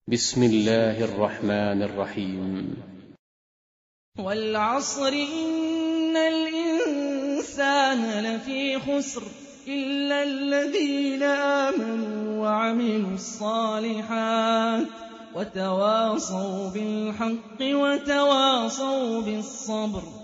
بسم الله الرحمن الرحيم. والعصر إن الإنسان لفي خسر إلا الذين آمنوا وعملوا الصالحات وتواصوا بالحق وتواصوا بالصبر